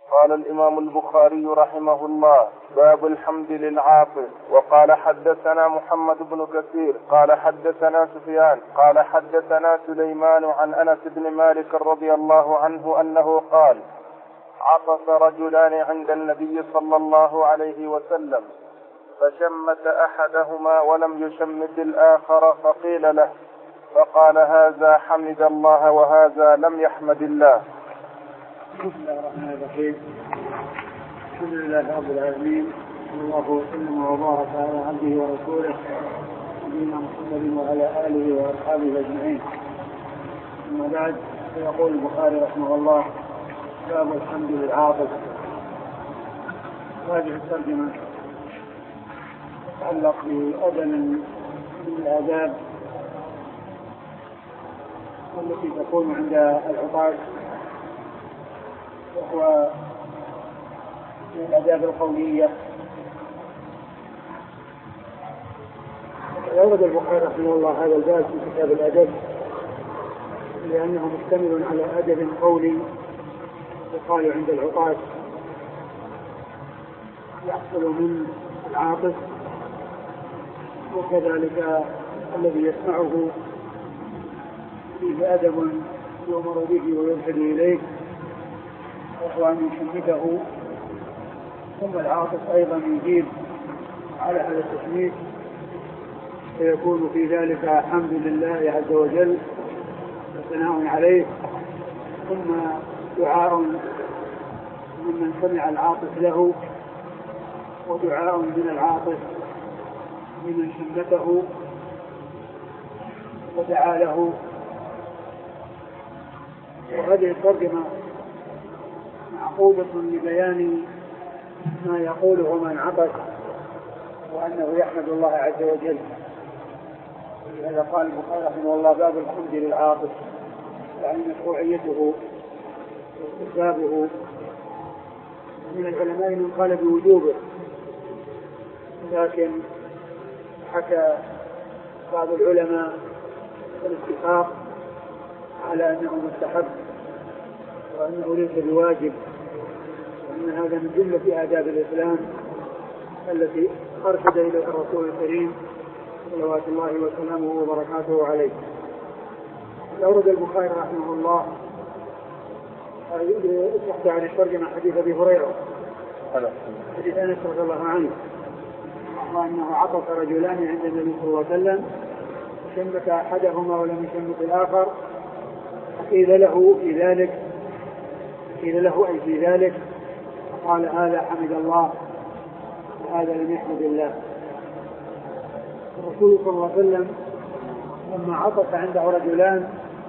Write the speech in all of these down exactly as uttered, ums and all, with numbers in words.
قال الإمام البخاري رحمه الله: باب الحمد للعاطف. وقال حدثنا محمد بن كثير قال حدثنا سفيان قال حدثنا سليمان عن أنس بن مالك رضي الله عنه أنه قال: عطس رجلان عند النبي صلى الله عليه وسلم فشمت أحدهما ولم يشمت الآخر فقيل له، فقال: هذا حمد الله وهذا لم يحمد الله. بسم الله الرحمن الرحيم. الحمد لله رب العالمين، صلى الله وسلم وبارك على عبده ورسوله نبينا محمد وعلى آله وأصحابه أجمعين. أما بعد، فيقول البخاري رحمه الله: باب الحمد للعاطف. هذه الترجمة تتعلق بأدب من الآداب التي تكون عند العطاس، وهو من الآداب القولية. يورد البخاري رحمه الله هذا الباب في كتاب الأدب لأنه مشتمل على أدب قولي يقال عند العطاس يحصل من العاطف، وكذلك الذي يسمعه فيه أدب يؤمر به ويرشد إليه، وهو أن يشمته. ثم العاطف أيضا يجيب على هذا التشميت، فيكون في ذلك حمد لله عز وجل وثناء عليه، ثم دعاء ممن سمع العاطف له، ودعاء من العاطف ممن شمته ودعا له. وهذه الترجمة معقودة لبيان ما يقوله من عطس وأنه يحمد الله عز وجل. لهذا قال البخاري رحمه الله: باب الحمد للعاطف، يعني مشروعيته واستحبابه. من العلماء من قال بوجوبه، لكن حكى بعض العلماء الاتفاق على أنه مستحب وأنه ليس بواجب، وأن هذا من جملة آداب الإسلام التي أرشد إليها الرسول الكريم صلوات الله وسلامه وبركاته عليه. أورد البخاري رحمه الله تحت عن الترجمة حديث أبي هريرة حديث أنس رضي الله عنه وأنه عطس رجلان عند النبي صلى الله عليه وسلم شمت أحدهما ولم يشمت الآخر، قيل له في ذلك قيل له أي في ذلك قال: هذا حمد الله وهذا لم يحمد الله. الرسول صلى الله عليه وسلم لما عطس عنده رجلان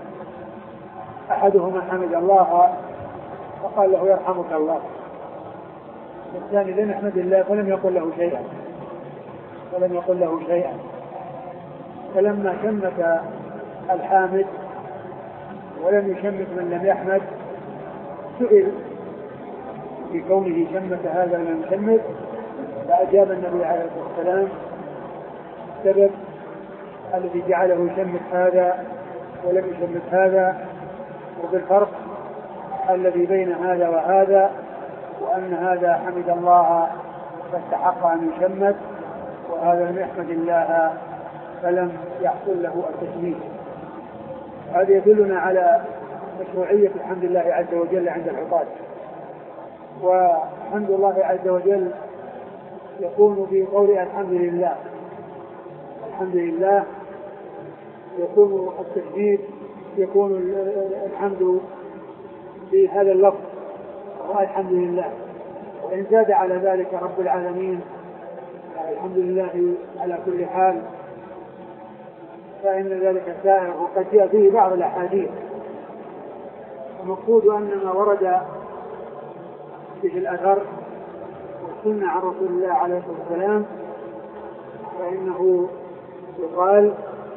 أحدهما حمد الله فقال له: يرحمك الله، والثاني لم يحمد الله فلم يقل له شيئا فلم يقل له شيئا فلما شمت الحامد ولم يشمت من لم يحمد سئل في كونه شمت هذا لم يشمت، فأجاب النبي عليه الصلاة والسلام السبب الذي جعله يشمت هذا ولم يشمت هذا، وبالفرق الذي بين هذا وهذا، وأن هذا حمد الله فاستحق أن يشمت، وهذا لم يحمد الله فلم يحصل له التشميت. هذا يدلنا على مشروعية الحمد لله عز وجل عند العطاس. وحمد الله عز وجل يكون في قول الحمد لله الحمد لله يكون التشميت يكون الحمد في هذا اللفظ والحمد لله، وإن زاد على ذلك رب العالمين الحمد لله على كل حال فإن ذلك سائر، وقد جاء فيه بعض الأحاديث. المقصود أن ما ورد في الأثر والسنة عن رسول الله عليه الصلاة والسلام فإنه يقال،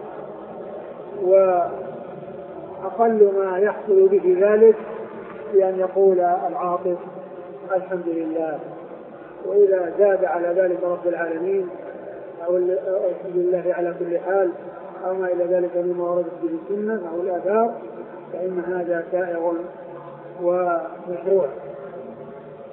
وأقل ما يحصل به ذلك بأن يقول العاطف الحمد لله، وإذا زاد على ذلك رب العالمين أو الحمد لله على كل حال أو ما إلى ذلك مما وردت به السنة أو الآثار فإن هذا سائغ ومشروع.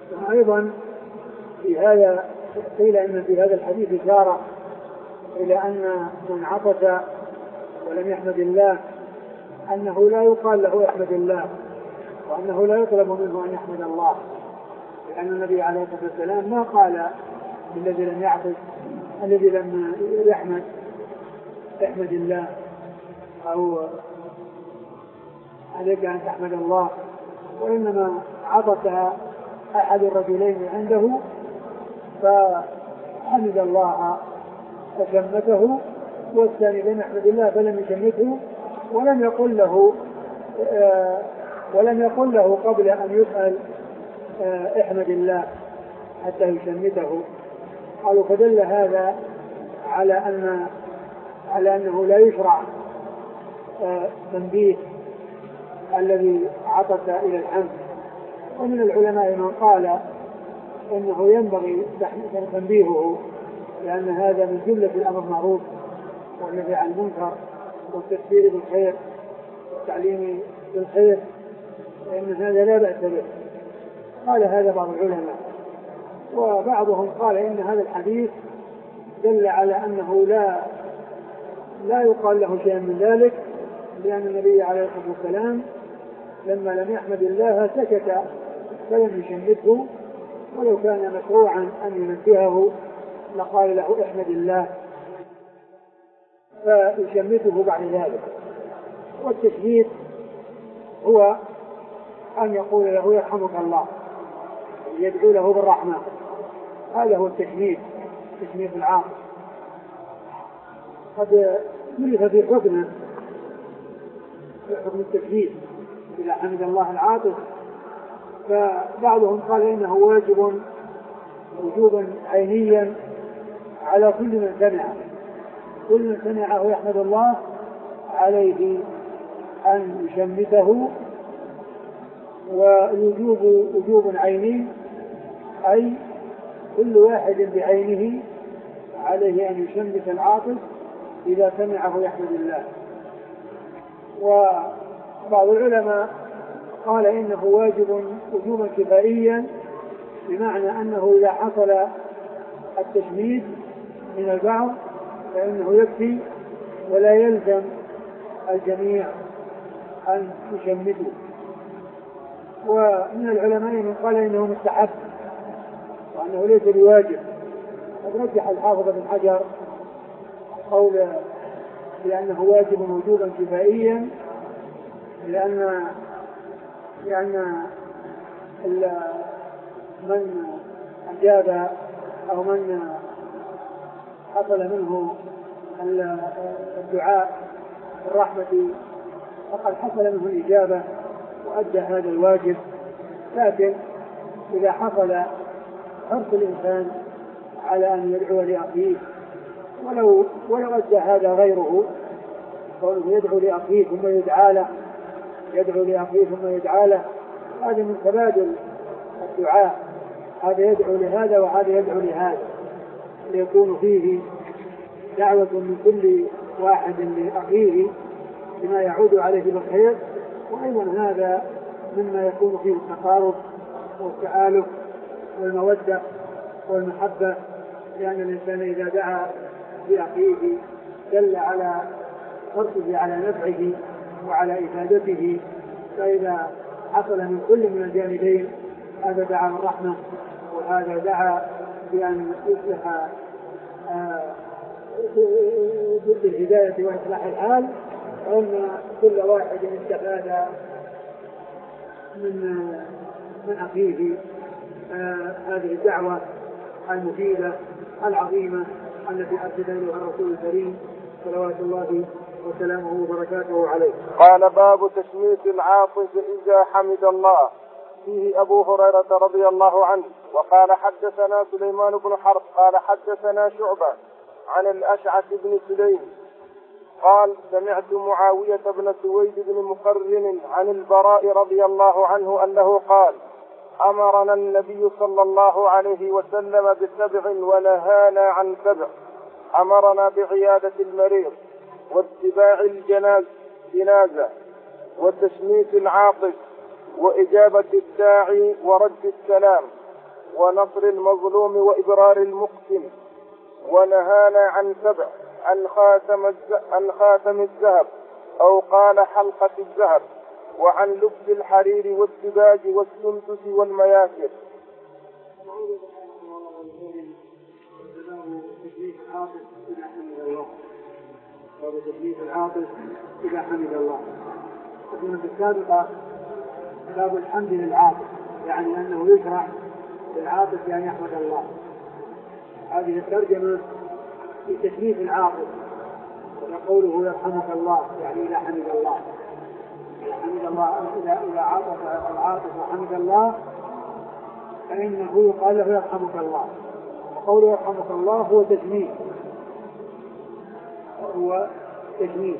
وأيضا في هذا قيل إن في هذا الحديث إشارة إلى أن من عطس ولم يحمد الله أنه لا يقال له احمد الله، وأنه لا يطلب منه أن يحمد الله، لأن النبي عليه الصلاة والسلام ما قال الذي لم يعطس الذي لم يحمد احمد الله أو عليك أن تحمد الله، وإنما عطس أحد الرجلين عنده فحمد الله فشمته، والثاني لم يحمد الله فلم يشمته، ولم يقل له آه ولم يقل له قبل أن يسأل آه احمد الله حتى يشمته. قالوا فدل هذا على أن على أنه لا يشرع آه تنبيه الذي عطس إلى الحمد. ومن العلماء من قال إنه ينبغي تنبيهه، لأن هذا من جملة الأمر المعروف والنهي عن المنكر والتذكير بالخير والتعليم بالخير، فإن هذا لا بأس به. قال هذا بعض العلماء، وبعضهم قال إن هذا الحديث دل على أنه لا لا يقال له شيء من ذلك، لأن النبي عليه الصلاة والسلام لما لم يحمد الله سكت فلم يشمته، ولو كان مشروعا أن ينبهه لقال له احمد الله فيشمته بعد ذلك. والتشميت هو أن يقول له يرحمك الله، يدعو له بالرحمة، هذا هو التشميت، تشميت العاطف. قد ملف في حكمه في حكم التشميت إذا حمد الله العاطف، فبعضهم قال إنه واجب وجوبا عينيا على كل من سمعه، كل من سمعه يحمد الله عليه أن يشمته. والوجوب وجوب عيني، أي كل واحد بعينه عليه أن يشمت العاطف إذا سمعه يحمد الله. وبعض العلماء قال إنه واجب وجوبا كفائيا، بمعنى أنه إذا حصل التشميت من البعض فإنه يكفي ولا يلزم الجميع أن يشمتوا. ومن العلماء من قال إنه مستحب وأنه ليس بواجب. قد رجح الحافظ بن حجر قول بأنه واجب وجوبا كفائيا، لأن لأن من أجاب أو من حصل منه الدعاء الرحمة فقد حصل منه الإجابة وأدى هذا الواجب. لكن إذا حصل حرص الإنسان على أن يدعو لأخيه ولو ولو أدى هذا غيره، قوله يدعو لأخيه ثم يدعى له، يدعو لأخيه ثم يدعى له، هذا من تبادل الدعاء، هذا يدعو لهذا وهذا يدعو لهذا، ليكون فيه دعوة من كل واحد لأخيه بما يعود عليه بالخير. وأيضا هذا مما يكون فيه التقارب والتآلف والمودة والمحبة، لأن الإنسان إذا دعا لأخيه دل على حرصه على نفعه وعلى إفادته. فإذا حصل من كل من الجانبين، هذا دعا بالرحمة وهذا دعا بأن يصلح ضد الهداية وإصلاح الحال، فإن كل واحد استفاد من من أخيه آه هذه الدعوة المفيدة العظيمة التي أرشد إليها الرسول الكريم صلوات الله وسلامه وبركاته عليه. قال باب تشميت العاطف إذا حمد الله. فيه أبو هريرة رضي الله عنه. وقال حدثنا سليمان بن حرب قال حدثنا شعبة عن الأشعث بن سليم قال سمعت معاوية بن سويد بن مقرن عن البراء رضي الله عنه أنه قال أمرنا النبي صلى الله عليه وسلم بسبع ونهانا عن سبع. أمرنا بعيادة المريض واتباع الجنازة وتشميت العاطف وإجابة الداعي ورد السلام ونصر المظلوم وإبرار المقسم. ونهانا عن سبع: عن خاتم, عن خاتم الذهب، أو قال حلقة الذهب، وعن لبس الحرير والزجاج والسندس والمياسر. باب تكليف العاطف إذا حمد الله. وفي السابقة باب الحمد للعاطف، يعني أنه يشرع للعاطف بأن يحمد الله. هذه الترجمة في تكليف العاطف، وقوله يرحمك الله يعني إذا حمد الله. إذا حمد الله إذا إذا عاطف العاطف وحمد الله فإنه يقال له يرحمك الله. وقوله يرحمك الله هو تجميل، هو تجميل.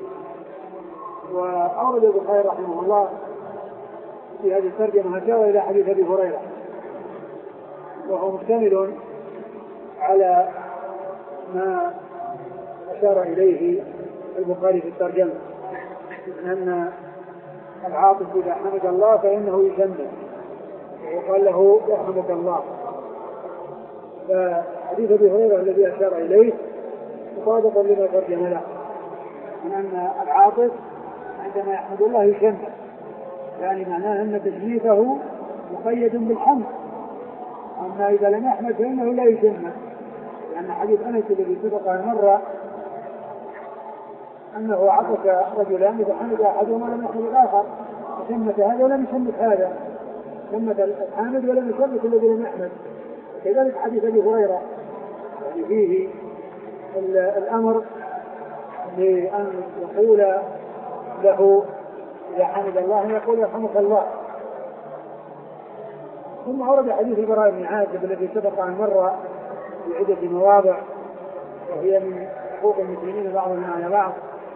وأورد البخاري رحمه الله في هذه الترجمة أشار إلى حديث أبي هريرة، وهو مشتمل على ما أشار إليه البخاري في الترجمة، أن العاطف إذا حمد الله فإنه يشمل، وقال له يرحمك الله. فحديث أبي هريرة الذي أشار إليه مطابقا لما ترجم له، من أن العاطف عندما يحمد الله يشمل، يعني معناه أن تشميته مقيد بالحمد. أما إذا لم يحمد فإنه لا يشمل، لأن حديث أنس الذي سبق أن مر أنه عطف رجلان فحمد أحدهما ولم يحمد الآخر، فشمت هذا ولم يشمت هذا، شمت الحامد ولم يشمت الذي لم يحمد. كذلك حديث أبي هريرة يعني فيه الأمر بأن يقول له إذا حمد الله يقول يرحمك الله. ثم ورد حديث البراء بن عازب الذي سبق أن مر في عدة مواضع، وهي من حقوق المسلمين بعضهم على بعض.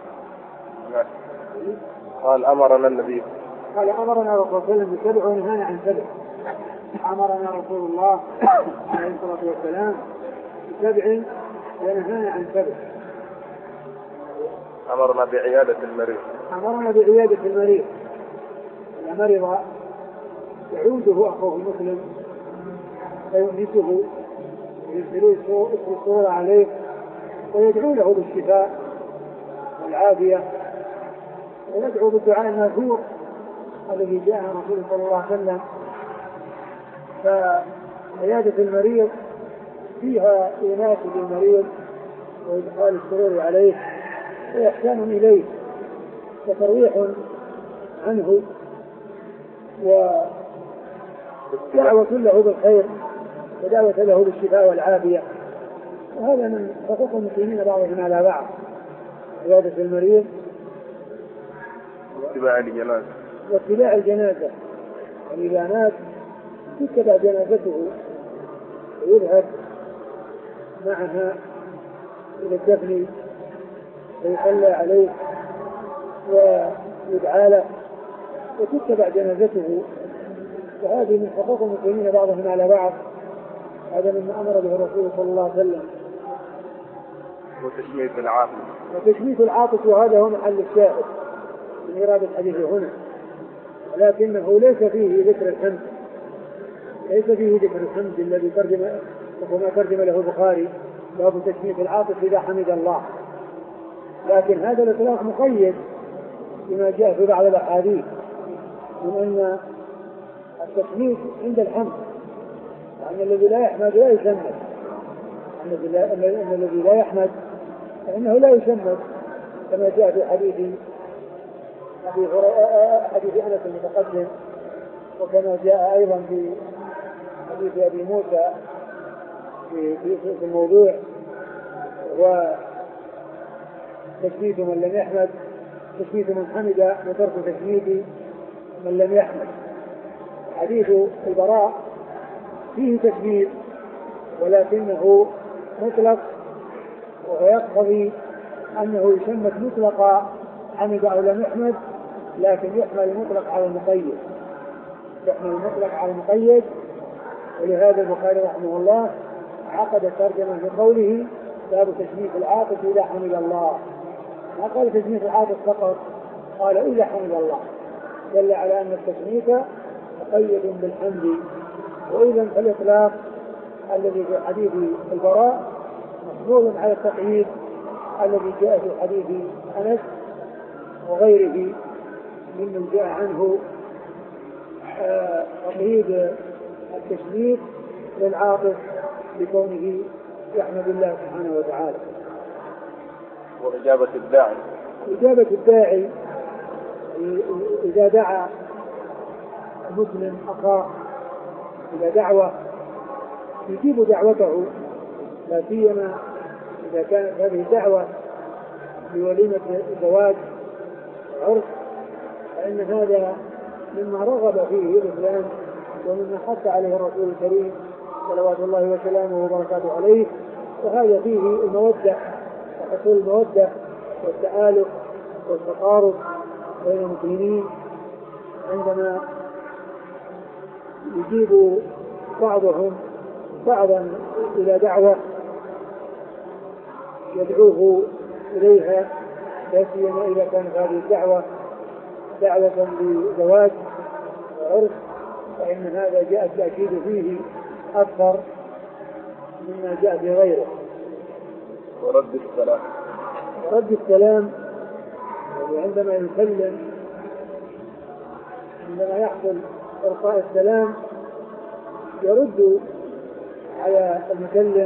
قال أمرنا النبي قال أمرنا رسول الله صلى الله عليه وسلم بالسبع ونهانا عن سبع. أمرنا رسول الله عليه الصلاة والسلام بسبع ونهانا عن سبع. أمرنا بعيادة المريض أمرنا بعيادة المريض. إذا مرض يعوده أخوه المسلم فيؤنسه ويسأله السرور عليه ويدعو له بالشفاء والعافية، ويدعو بالدعاء المأثور الذي جاء عن رسول الله صلى الله عليه وسلم. فعيادة المريض فيها إيناس للمريض وإدخال السرور عليه وإحسان إليه وترويح عنه ودعوة له بالخير ودعوة له بالشفاء والعافية. وهذا من حقوق المسلمين بعضهم على بعض، عيادة المريض واتباع الجنازة واتباع الجنازة. إذا مات تتبع جنازته ويذهب معها إلى الدفن ويصلى عليه ويدعى له وتتبع جنازته. وهذه من حقوق المسلمين بعضهم على بعض. هذا مما أمر به الرسول صلى الله عليه وسلم. وتشميت العاطف وتشميت العاطف، وهذا هو محل الشاهد من إرادة الحديث هنا، ولكنه ليس فيه ذكر الحمد، ليس فيه ذكر الحمد الذي ترجم وما ترجم له البخاري باب تشميت العاطف إذا حمد الله. لكن هذا الإطلاق مقيد بما جاء في بعض الأحاديث من أن التشميت عند الحمد، وأن الذي لا يحمد لا يشمت، أن الذي لا يحمد فإنه لا يشمت، كما جاء في حديث حديث أنس المتقدم، وكما جاء أيضا في حديث أبي موسى في, في, في الموضوع، وتشميت من لم يحمد تشميت من حمد وترك تشميت من لم يحمد. حديث البراء فيه تشميت ولكنه مطلق، وهو يقتضي أنه يشمت مطلق حمد أو لم يحمد، لكن يحمل المطلق على المقيد، يحمل المطلق على المقيد. ولهذا البخاري رحمه الله عقد الترجمة بقوله باب تشميت العاطف إذا حمد الله. ما قال تشميت العاطف فقط، قال إذا حمد الله، دل على أن التشميت مقيد بالحمد وإذا فالإطلاق الذي في حديث البراء محمول على التقييد الذي جاء في حديث أنس وغيره ممن جاء عنه تقييد التشميت للعاطف بكونه يحمد الله سبحانه وتعالى. وإجابة الداعي إجابة الداعي إذا دعا مسلم أخاه إلى دعوة يجيب دعوته، لا سيما إذا كانت هذه الدعوة بوليمة زواج عرس، فإن هذا مما رغب فيه الإسلام ومما حث عليه الرسول الكريم صلوات الله وسلامه وبركاته عليه، وهذا فيه المودة وحصول المودة والتآلف والتقارب بين المسلمين عندما يجيب بعضهم بعضا إلى دعوة يدعوه إليها، لا سيما إذا كانت هذه الدعوة دعوة لزواج وعرس، فإن هذا جاء التأكيد فيه أكثر مما جاء في غيره. ورد السلام ورد السلام عندما يسلم، عندما يحصل إلقاء السلام يرد على المسلم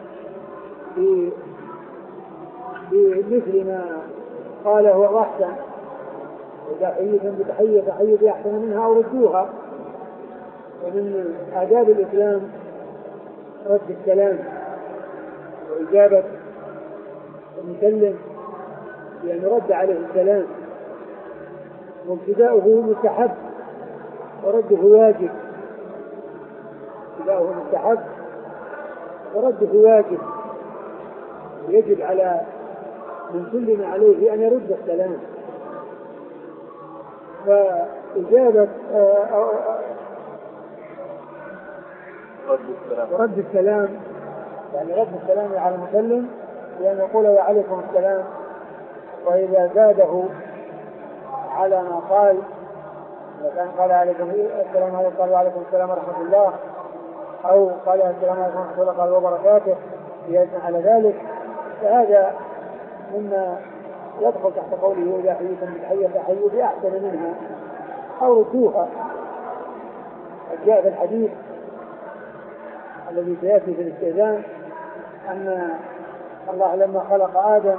بمثل ما قاله وأحسن، إذا حييتم بتحية فحيوا بأحسن منها أو ردوها. ومن آداب الإسلام رد السلام وإجابة المسلم بأن يرد عليه السلام، وابتداؤه مستحب ورده واجب. ابتداؤه مستحب ورده واجب، يجب على من سلم عليه أن يرد السلام. فإجابة رد السلام رد السلام يعني رد السلام على المسلم بأن يقول وعليكم السلام، وإذا زاده على ما قال، إذا كان قال عليكم السلام عليكم قال وعليكم السلام ورحمة الله، أو قال السلام عليكم ورحمة الله قال وبركاته زيادة على ذلك، فهذا مما يدخل تحت قوله إذا حييتم بتحية فحيوا بأحسن منها أو ردوها. جاء في الحديث الذي سيأتي في الاستئذان أن الله لما خلق آدم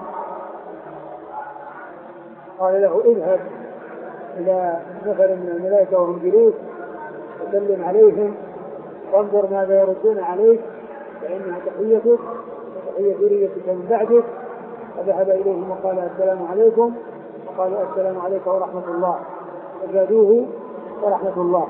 قال له اذهب إلى نفر من الملائكة وهم جلوس وسلم عليهم وانظر ماذا يردون عليك فإنها تحيتك وتحية ذريتك من بعدك. فذهب إليهم وقال السلام عليكم، وقالوا السلام عليكم ورحمة الله، فزادوه ورحمة الله.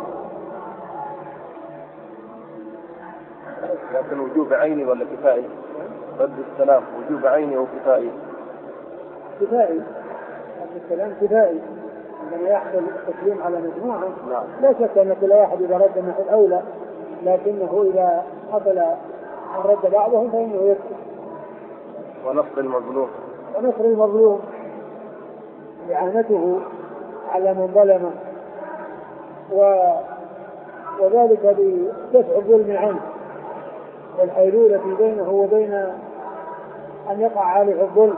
لكن وجوب عيني ولا كفائي؟ رد السلام وجوب عيني أو كفائي؟ كفائي، رد السلام كفائي عندما يحصل التسليم على مجموعة. نعم. لا شك أن كل واحد إذا رد نحو الأولى، لكنه إذا حصل أن رد بعضهم فإنه يكفي. ونصر المظلوم ونصر المظلوم إعانته على من ظلمه، و... وذلك بدفع الظلم عنه والحيلولة بينه وبين أن يقع عليه الظلم.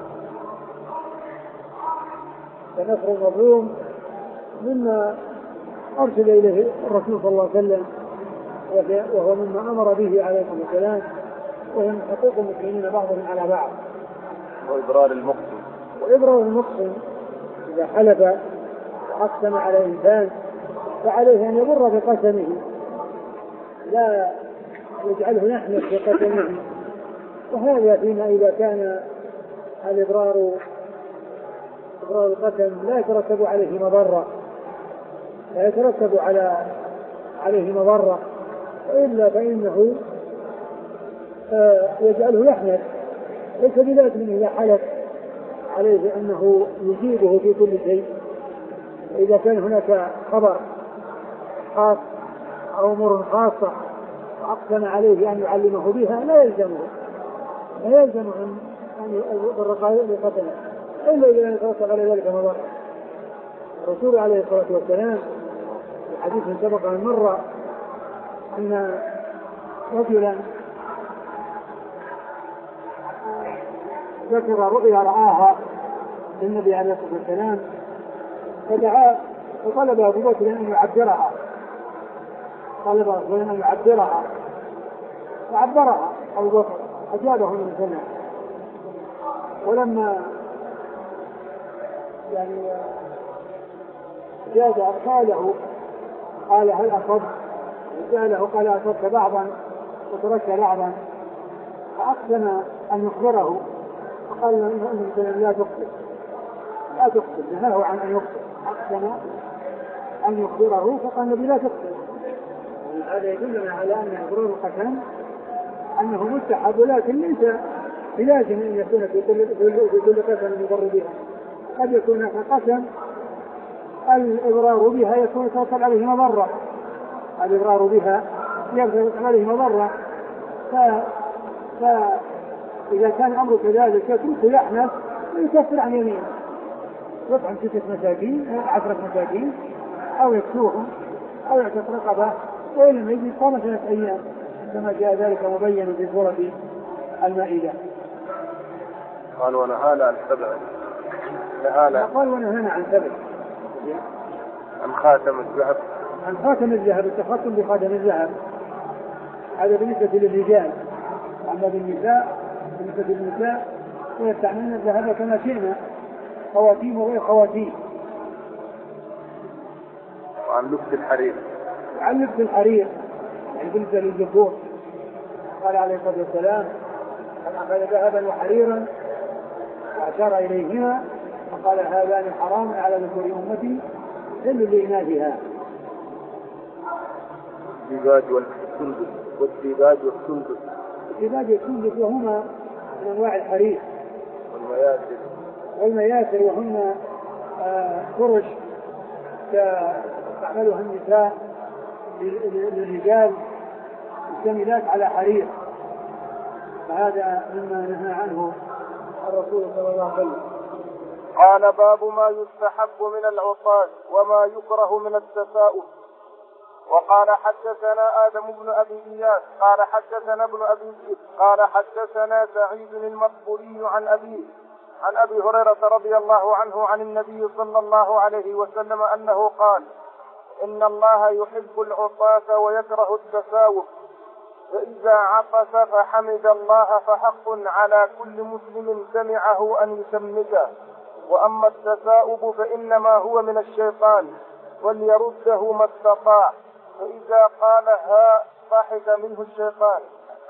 فنصر المظلوم مما أرسل إليه الرسول صلى الله عليه وسلم، وهو مما أمر به عليه السلام، وهي من حقوق المسلمين بعضهم على بعض. وإبرار المقسم وإبرار المقسم إذا حلف وأقسم على إنسان فعليه أن يبر بقسمه، لا يجعله يحلف بقسمه. وهذا فيما إذا كان الإبرار إبرار القسم لا يترتب عليه مضرة، لا يترتب على عليه مضرة، وإلا فإنه يجعله يحلف. ليس بذلك من إذا حلف عليه أنه يجيبه في كل شيء. إذا كان هناك خبر خاص أو أمور خاصة وأقسم عليه أن يعلمه بها لا يلزمه لا يلزم أن يضر بقتله إلا إذا يترتب على ذلك مضر. الرسول عليه الصلاة والسلام في حديث سبق من مرة أن رجلا ذكر رؤيا رآها النبي عليه الصلاة والسلام فدعا وطلب أبو بكر أن يعبرها طلب أبو بكر أن يعبرها فعبرها أبو بكر أجابه من سنة. ولما يعني جاء أرساله قال هل أصبت؟ سأله قال أصبت بعضا وتركت بعضا، فأقسم أن يخبره فقال له لا تخبر لا تخبر نهاه عن أن يخبر، أقسم أن يخبره فقال النبي لا تخبر. هذا يدلنا على أن إبرار القسم أنه مستحب ولكن ليس بلازم أن يكون في كل قسم يضر بها، قد يكون قسم الإبرار بها يكون يتوصل عليه مضرة، الإبرار بها يتوصل عليه مضرة، فإذا كان الأمر كذلك يتركه يحنث ويكفر عن يمينه، يطعم ستة مساكين عشرة مساكين أو يكسوهم أو يعتق رقبة وإن لم يجد صام ثلاث أيام كما جاء ذلك مبين في سورة المائدة. قال ونهانا عن سبع نهانا قال ونهانا عن سبع عن خاتم الذهب عن خاتم الذهب التختم بخاتم الذهب، هذا بالنسبة للرجال. أما بالنساء بالنسبة للنساء ويستعملون الذهب كما شئنا خواتيم وغير خواتيم. وعن لبس الحرير وعن لبس الحرير يعني بالنسبة للذكور قال عليه الصلاة والسلام قد أخذ ذهبا وحريرا وأشار إليهما وقال هذان حرام على ذكور أمتي حل لإناثها. الديباج والسندس والديباج والسندس الديباج والسندس وهما من أنواع الحرير. والمياسر والمياسر وهن آه فرش تستعملها النساء للرجال مشتملات على حرير، فهذا مما نهى عنه الرسول صلى الله عليه وسلم. قال باب ما يستحب من العصاة وما يكره من التساؤل. وقال حدثنا آدم بن أبي إياس قال حدثنا ابن أبي ذئب قال حدثنا سعيد المقبوري عن أبيه عن أبي هريرة رضي الله عنه عن النبي صلى الله عليه وسلم أنه قال إن الله يحب العصاة ويكره التساؤل، فإذا عطس فحمد الله فحق على كل مسلم سمعه أن يسمته، وأما التثاؤب فإنما هو من الشيطان وليرده ما استطاع، فإذا قال ها ضحك منه الشيطان.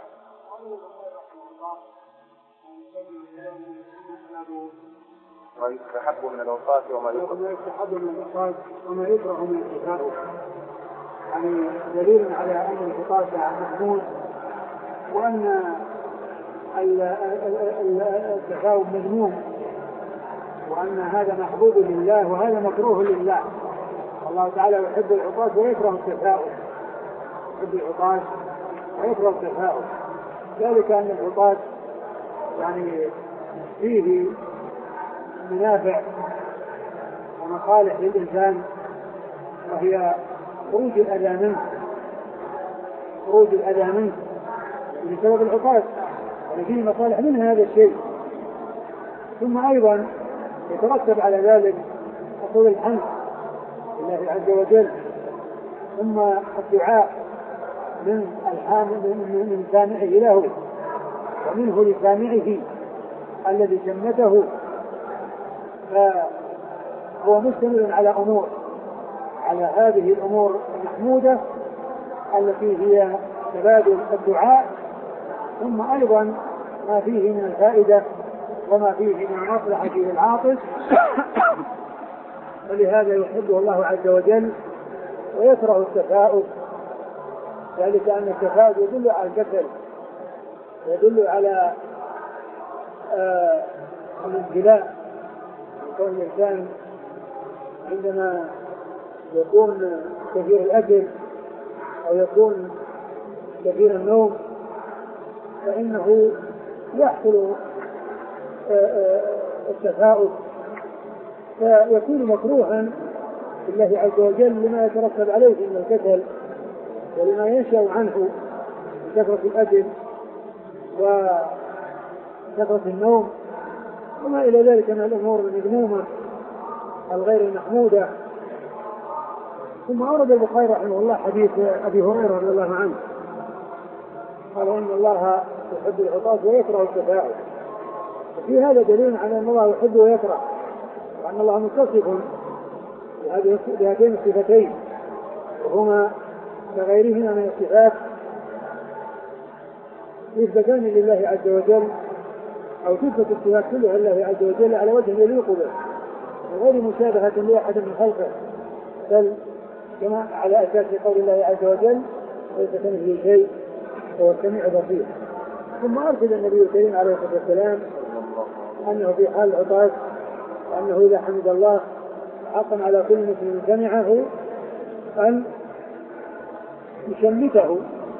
ما يستحب من العصاة وما يكره من العصاة وما يكره من التثاؤب، يعني دليل على أن العصاة محمود وأن التثاؤب مذموم وأن هذا محبوب لله وهذا مكروه لله. الله تعالى يحب العصاة ويكره التثاؤب، يحب العصاة ويكره التثاؤب، ذلك أن العصاة يعني فيه منافع ومصالح للإنسان، وهي خروج الأذى منه خروج الأذى منه بسبب العصاة، يعني فيه مصالح من هذا الشيء. ثم أيضا يترتب على ذلك حصول الحمد لله عز وجل، ثم الدعاء من الحامد من سامعه له ومنه لسامعه الذي سمته، فهو مشتمل على أمور على هذه الأمور المحمودة التي هي تبادل الدعاء، ثم أيضا ما فيه من الفائدة وما فيه من المصلحة للعاطس، ولهذا يحبه الله عز وجل ويكره التثاؤب، ذلك أن التثاؤب يدل على الكسل، يدل على آه الانجلاء، يكون الإنسان عندما يكون كثير الأكل أو يكون كثير النوم فإنه يحصل التثاؤب، فيكون مكروها لله عز وجل لما يترتب عليه من الكسل ولما ينشأ عنه من كثرة الأكل وكثرة النوم وما إلى ذلك من الأمور المذمومة الغير المحمودة. ثم أورد البخاري رحمه الله حديث أبي هريرة رضي الله عنه قال إن الله يحب العطاة ويكره الشفاعة. وفي هذا دليل على أن الله يحب ويكره وأن الله متصف بهذين الصفتين وهما كغيرهما من الصفات يثبتان لله عز وجل أو تثبت الصفات كلها لله عز وجل على وجه يليق به وغير مشابهة لأحد من خلقه بل كما على أساس قول الله عز وجل ليس كمثله شيء هو السميع البصير. ثم أرشد النبي الكريم عليه الصلاة والسلام أنه في حال العطاس وأنه إذا حمد الله حقا على كل مسلم سمعه أن يشمته،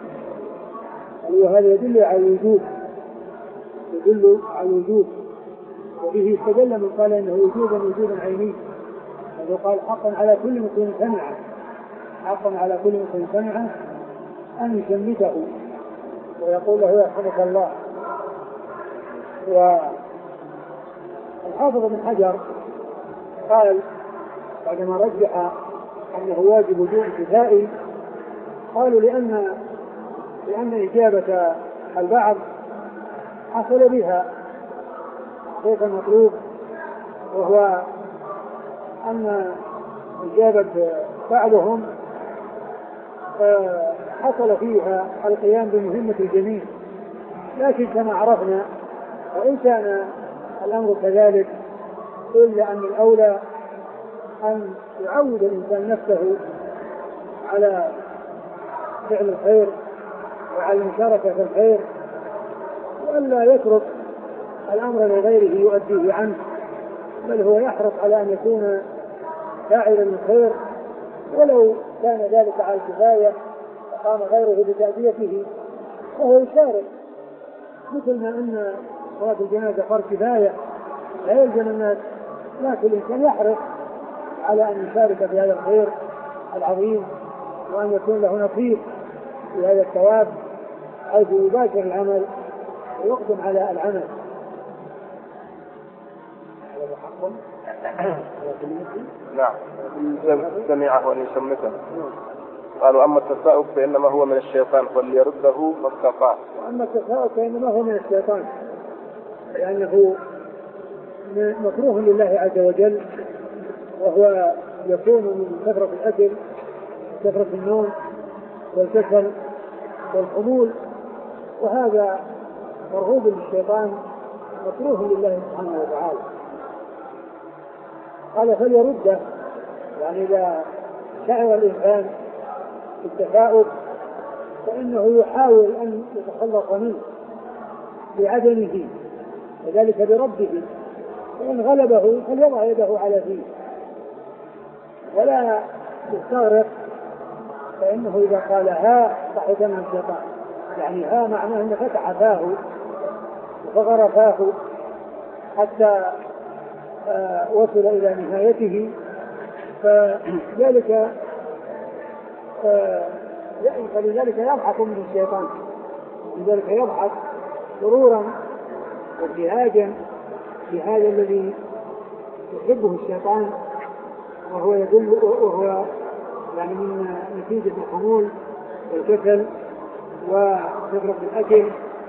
وهذا يدل على الوجوب يدل على الوجوب وبه استدل من قال انه وجوبا وجوبا عيني، هذا قال حقا على كل مسلم سمعه حقا على كل مسلم سمعه ان يشمته ويقول له يرحمك الله. والحافظ بن حجر قال بعدما رجح انه واجب وجوب كفائي قالوا لان لان اجابه البعض حصل بها كيف المطلوب، وهو أن إجابة بعضهم حصل فيها القيام بمهمة الجميع، لكن كما عرفنا وإن كان الأمر كذلك إلا أن الأولى أن يعود الإنسان نفسه على فعل الخير وعلى المشاركة في الخير وألا يترك الأمر لغيره يؤديه عنه، بل هو يحرص على أن يكون فاعلا للخير ولو كان ذلك على الكفاية فقام غيره بتأديته وهو يشارك، مثل ما أن صلاة الجنازة فرض كفاية لا يلزم الناس، لكن الإنسان يحرص على أن يشارك في هذا الخير العظيم وأن يكون له نصيب في هذا الثواب حيث يباشر العمل ويقدم على العمل. نعم سمعه وأن يشمته. قالوا أما التثاؤب فإنما هو من الشيطان فليرده ما استطاع. وأما التثاؤب فإنما هو من الشيطان لأنه مكروه لله عز وجل، وهو يكون من كثرة الأكل كثرة النوم والكسل والخمول، وهذا مرغوب للشيطان مكروه لله سبحانه وتعالى. قال فليرده، يعني إذا شعر الإنسان بالتثاؤب فإنه يحاول أن يتخلص منه بعدمه وذلك برده، فإن غلبه فليضع يده على فيه ولا يستغرق، فإنه إذا قال ها ضحك من الشيطان، يعني ها معناه أنه فتح فاه وفغر فاه حتى آه وصل إلى نهايته، فذلك آه فلذلك يضحك من الشيطان، لذلك يضحك سرورا وابتهاجا بهذا الذي يحبه الشيطان، وهو يدل وهو يعني من نتيجة الخمول والكسل وكثرة الأكل،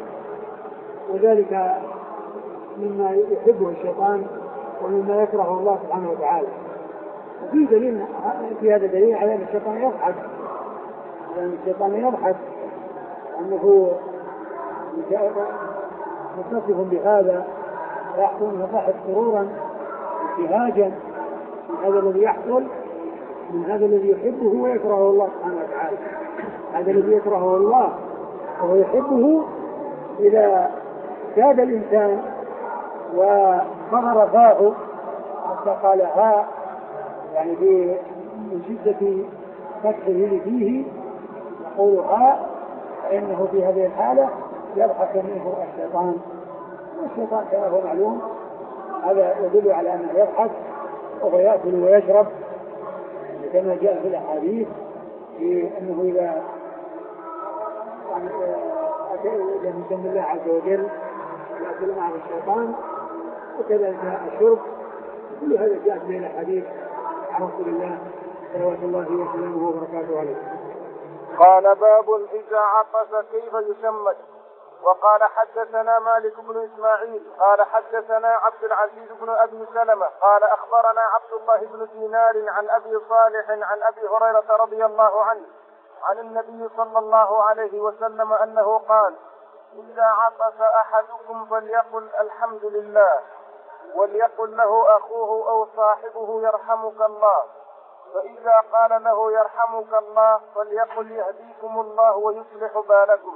وذلك مما يحبه الشيطان ومما يكرهه الله سبحانه وتعالى. وفي دليل في هذا دليل على أن الشيطان يضحك، لأن الشيطان يضحك أنه متصف بهذا ويحصل ضحك سرورا ابتهاجا من هذا الذي يحصل من هذا الذي يحبه ويكرهه الله سبحانه وتعالى. هذا الذي يكرهه الله وهو يحبه إذا زاد الإنسان وصغر فاه حتى قال ها، يعني من شدة فتحه فيه يقول ها، فإنه في هذه الحالة يضحك منه الشيطان، والشيطان كما هو معلوم هذا يدل على أنه يضحك وهو يأكل ويشرب كما جاء في الأحاديث في أنه إذا لم يسمى الله عز وجل يأكل معه الشيطان، وكذلك الشرب. كل هذا جاء من الحديث عن رسول الله صلوات الله وسلامه وبركاته عليه. قال باب إذا عطس كيف يشمت. وقال حدثنا مالك بن إسماعيل قال حدثنا عبد العزيز بن أبي سلمة قال أخبرنا عبد الله بن دينار عن أبي صالح عن أبي هريرة رضي الله عنه عن النبي صلى الله عليه وسلم أنه قال: إذا عطس أحدكم فليقل الحمد لله، وليقل له أخوه أو صاحبه يرحمك الله، فإذا قال له يرحمك الله فليقل يهديكم الله ويصلح بالكم.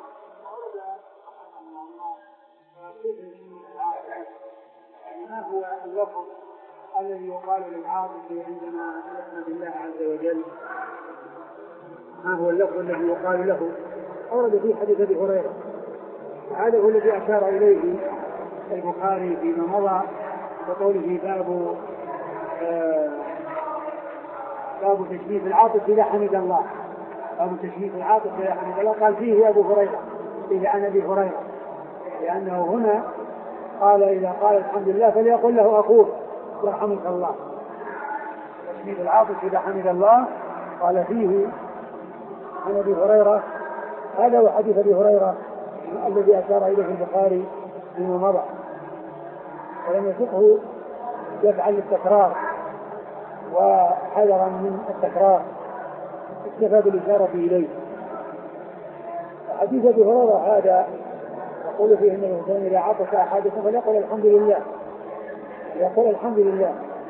ما هو اللفظ الذي يقال للعاطف عندما نحمد الله عز وجل؟ ما هو اللفظ الذي يقال له؟ أورد في حديث أبي هريرة، هذا هو الذي أشار إليه البخاري فيما مضى وقوله باب آه باب تشميت العاطف إذا حمد الله. باب تشميت العاطف إذا حمد الله قال فيه أبو هريرة إذا عن أبي هريرة، لأنه هنا قال إذا قال الحمد لله فليقل له أخوه يرحمك الله. تشميت العاطف إذا حمد الله قال فيه عن أبي هريرة، هذا هو حديث أبي هريرة الذي أشار إليه البخاري فيما مضى، ولم يسقه يفعل التكرار وحذرا من التكرار، اكتفى بالإشارة إليه. حديث أبي هريرة هذا يقول فيه أن الإنسان إذا عطس أحدكم فليقل الحمد لله، يقول الحمد لله،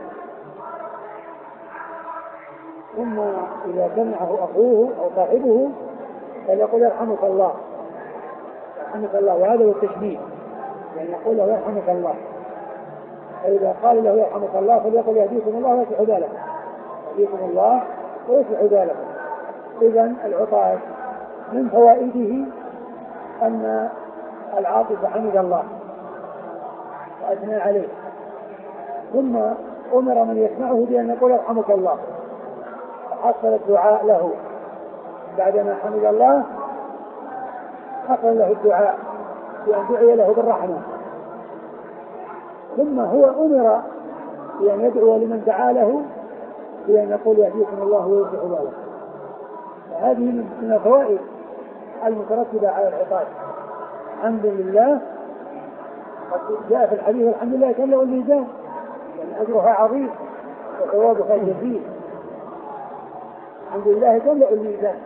ثم إذا سمعه أخوه أو صاحبه فليقل يرحمك الله يرحمك الله، وهذا هو التشبيه، يعني يقول له يرحمك الله. فإذا قال له يرحمك الله فليقل يهديكم الله ويصلح بالكم، يهديكم الله ويصلح بالكم. إذن العطاس من فوائده أن العاطف حمد الله وأثنى عليه، ثم أمر من يسمعه بأن يقول يرحمك الله، حصل الدعاء له بعدما حمد الله، حصل له الدعاء بأن دعي له بالرحمة، ثم هو أمر بأن يدعو لمن دعا له بأن يقول يهديكم الله ويصلح بالكم. هذه من الفوائد المترتبة على العطاس. الحمد لله قد جاء في الحديث الحمد لله تملأ الميزان، يعني أجرها عظيم وثوابها جزيل. الحمد لله تملأ الميزان،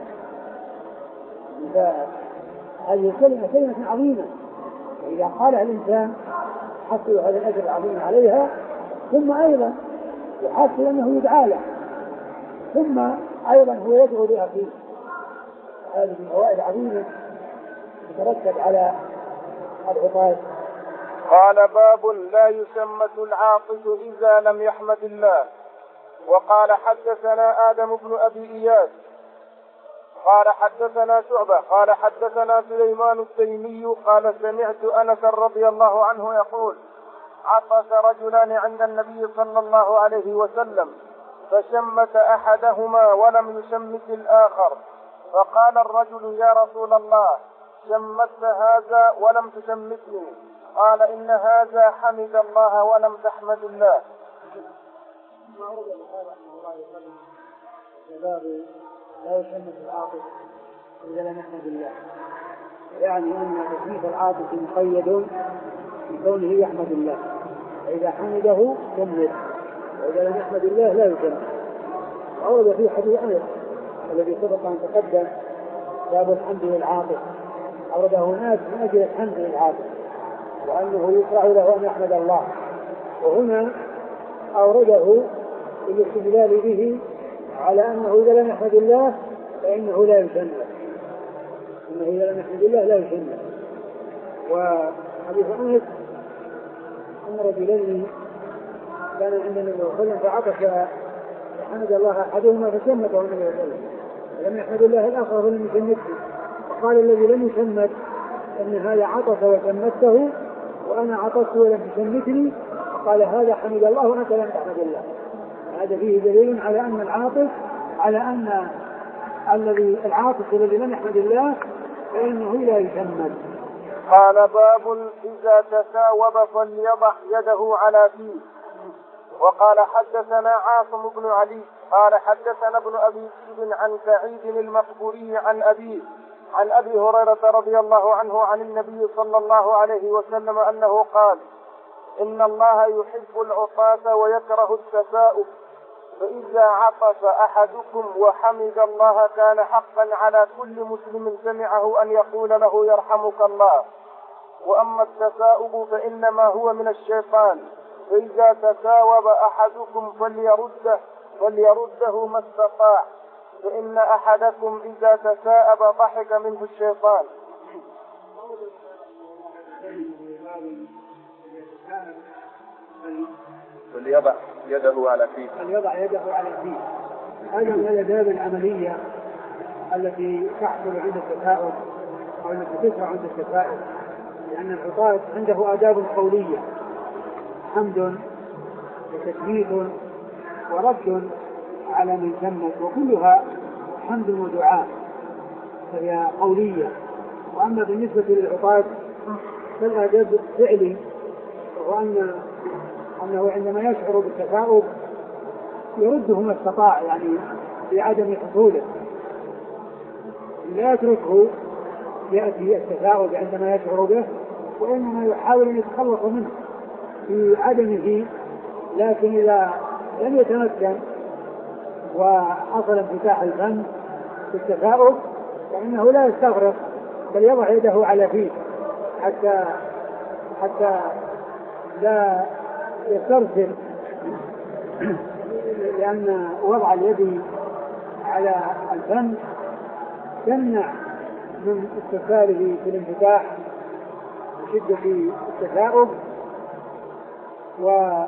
هذه كلمة كلمة عظيمة، إذا قالها الإنسان حصل هذا الأجر العظيم عليها، ثم أيضا يحصل أنه يدعى له، ثم أيضا هو يدعو لأخيه. هذه فوائد عظيمة تترتب على العطاس. قال باب لا يشمت العاطس إذا لم يحمد الله. وقال حدثنا آدم بن أبي إياس قال حدثنا شعبة قال حدثنا سليمان التيمي قال سمعت أنس رضي الله عنه يقول: عطس رجلان عند النبي صلى الله عليه وسلم فشمت أحدهما ولم يشمت الآخر، فقال الرجل: يا رسول الله، شمت هذا ولم تشمتني. قال: إن هذا حمد الله ولم تحمد الله. ما أرد البخاري رحمه الله وسلم باب لا يشمت العاطف إذا لم يحمد الله، يعني أن تشميت العاطف مقيد بكونه يحمد الله، فإذا حمده شمت، وإذا لم يحمد الله لا يشمت. أورد في حديث أنس الذي سبق أن تقدم باب الحمد للعاطف، أورده ناس من أجل الحمد للعاطف وأنه يشرع له أن يحمد الله، وهنا أورده بالاستدلال به على أنه إذا لم يحمد الله فإنه لا يشمت، إنه إذا لم يحمد الله لا يشمت. وحديث أنس أن رجلين كان عند النبي صلى الله عليه وسلم فعطس فحمد الله أحدهما فشمته النبي صلى الله عليه وسلم، ولم يحمد الله الآخر فلم يشمته، وقال الذي لم يشمت أن هذا عطس وشمته وأنا عطست ولم تشمتني، قال هذا حمد الله وأنت لم تحمد الله. هذا فيه دليل على أن العاطف على أن الذي العاطف الذي لم يحمد الله فإنه لا يشمل. قال باب إذا تثاوب فليضع يده على فيه. وقال حدثنا عاصم بن علي قال حدثنا ابن أبي ذئب عن سعيد المقبوري عن أبيه عن أبي هريرة رضي الله عنه عن النبي صلى الله عليه وسلم أنه قال إن الله يحب العطاة ويكره التثاؤب، فإذا عطس أحدكم وحمد الله كان حقا على كل مسلم سمعه أن يقول له يرحمك الله. وأما التثاؤب فإنما هو من الشيطان، فإذا تثاوب أحدكم فليرده فليرده ما استطاع، فإن أحدكم إذا تثاءب ضحك منه الشيطان. فليضع يده على فيه. فليضع يده على فيه. هذا من الآداب العملية التي تحصل عند التثاؤب أو التي تشرع عند التثاؤب، لأن العطاة عنده آداب قولية، حمد وتثبيت ورد على من سمت، وكلها حمد ودعاء فهي قولية. وأما بالنسبة للعطاة فالآداب الفعلي، وهو أن أنه عندما يشعر بالتثاؤب يرده ما استطاع، يعني بعدم حصوله، لا يتركه يأتي التثاؤب عندما يشعر به، وإنما يحاول أن يتخلص منه في عدمه. لكن إذا لم يتمكن وحصل انفتاح الفم في التثاؤب فإنه لا يستغرق، بل يضع يده على فيه حتى حتى لا يسترسل، لأن وضع اليد على الفم تمنع من استرساله في الانفتاح وشدة التثاؤب. و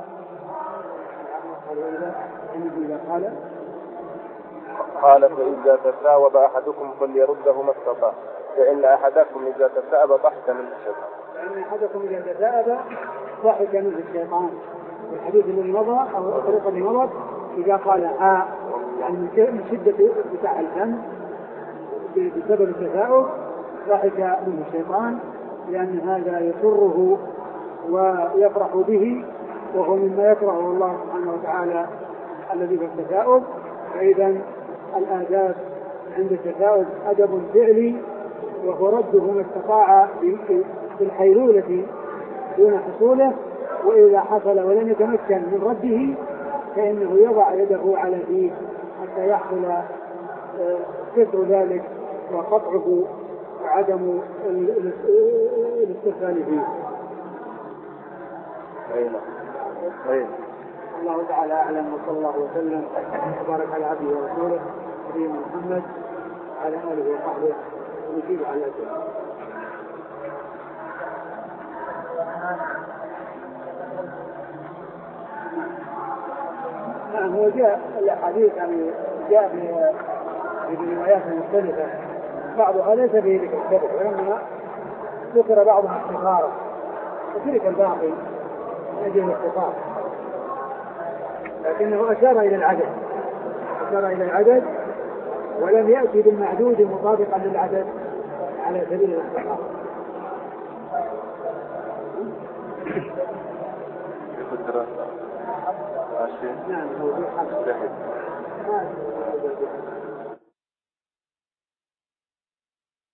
قال قال فإذا تثاوب أحدكم فليرده ما استطاع، فإن أحدكم إذا تثاءب ضحك منه الشيطان. فإن أحدكم إذا تثاءب ضحك منه الشيطان. الحديث الذي مضى أو الطريقة اللي مضت إذا قال آه يعني من شدة بتاع الفم بسبب التثاؤب ضحك منه الشيطان، لأن هذا يسره ويفرح به، وهو مما يكرهه الله سبحانه وتعالى الذي في التثاؤب. فإذا الآداب عند التثاؤب أدب فعلي، وهو رده ما استطاع بالحيلولة دون حصوله، وإذا حصل ولم يتمكن من رده فإنه يضع يده على فيه حتى يحصل كسر ذلك وقطعه وعدم الاسترسال فيه. أين أين الله تعالى أعلم، وصلى الله وسلم وبارك على عبده ورسوله نبينا محمد وعلى آله وصحبه ونجيب على ذلك. نعم، هو جاء الحديث يعني جاء في روايات مختلفة، بعضها ليس به ذكر السبب، وإنما ذكر بعضها اختصارا وترك الباقي من أجل الاختصار، لكنه أشار إلى العدد أشار إلى العدد ولم يأتي بالمعدود مطابقا للعدد على سبيل الاختصار. نعم، موجود حق.